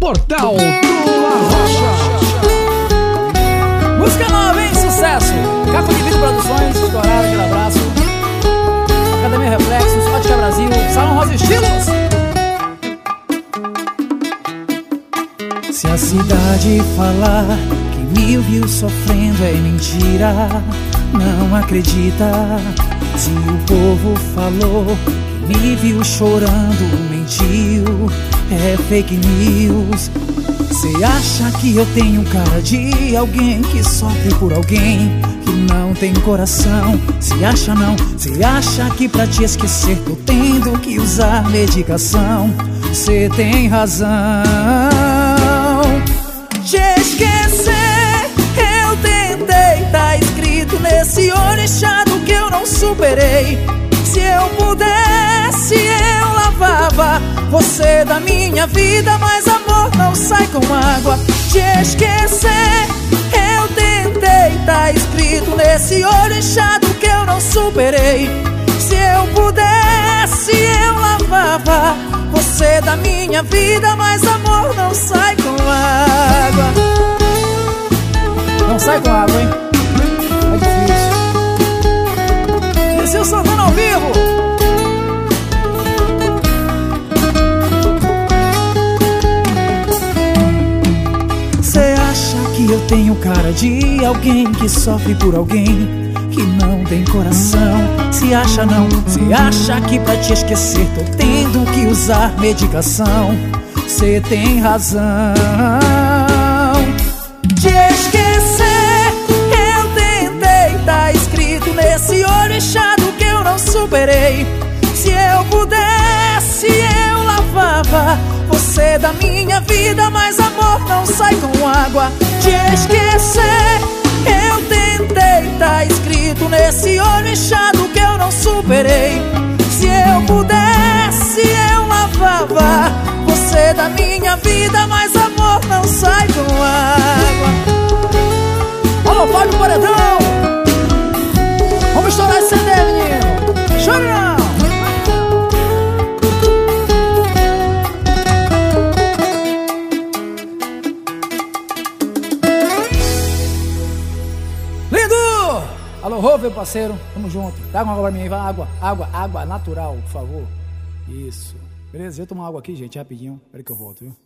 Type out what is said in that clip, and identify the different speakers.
Speaker 1: Portal do Arrocha.
Speaker 2: Música nova, hein? Sucesso! Caco de Vidro Produções, estourado, aquele abraço. Academia Reflexos, Ótica Brasil, Salão Rosa Estilos.
Speaker 3: Se a cidade falar que me viu sofrendo é mentira, não acredita. Se o povo falou que me viu chorando, mentiu, é fake news. Cê acha que eu tenho cara de alguém que sofre por alguém que não tem coração? Se acha não, cê acha que pra te esquecer tô tendo que usar medicação? Cê tem razão. Te esquecer eu tentei, tá escrito nesse orixado que eu não superei. Se eu pudesse eu lavava você da minha vida, mas amor não sai com água. Te esquecer eu tentei, tá escrito nesse orixado que eu não superei. Se eu pudesse eu lavava você da minha vida, mas amor não sai com água.
Speaker 2: Não sai com água, hein? É difícil. Esse é o Santana ao vivo.
Speaker 3: Cê acha que eu tenho cara de alguém que sofre por alguém que não tem coração? Se acha não, se acha que pra te esquecer tô tendo que usar medicação? Cê tem razão. Te esquecer eu tentei, tá escrito nesse orixado que eu não superei. Se eu pudesse eu lavava você da minha vida, mas amor não sai com água. Te esquecer eu tentei, tá escrito nesse orixado que eu não superei. Se eu pudesse eu lavava você da minha vida, mas amor não sai com água.
Speaker 2: Alô, Fábio Paredão! Vamos estourar esse CD, menino! Chore não! Lindo! Alô, Rô, meu parceiro, tamo junto. Traga uma água pra mim aí, vai, água natural, por favor. Isso. Beleza, deixa eu tomar água aqui, gente, rapidinho. Espera que eu volto, viu?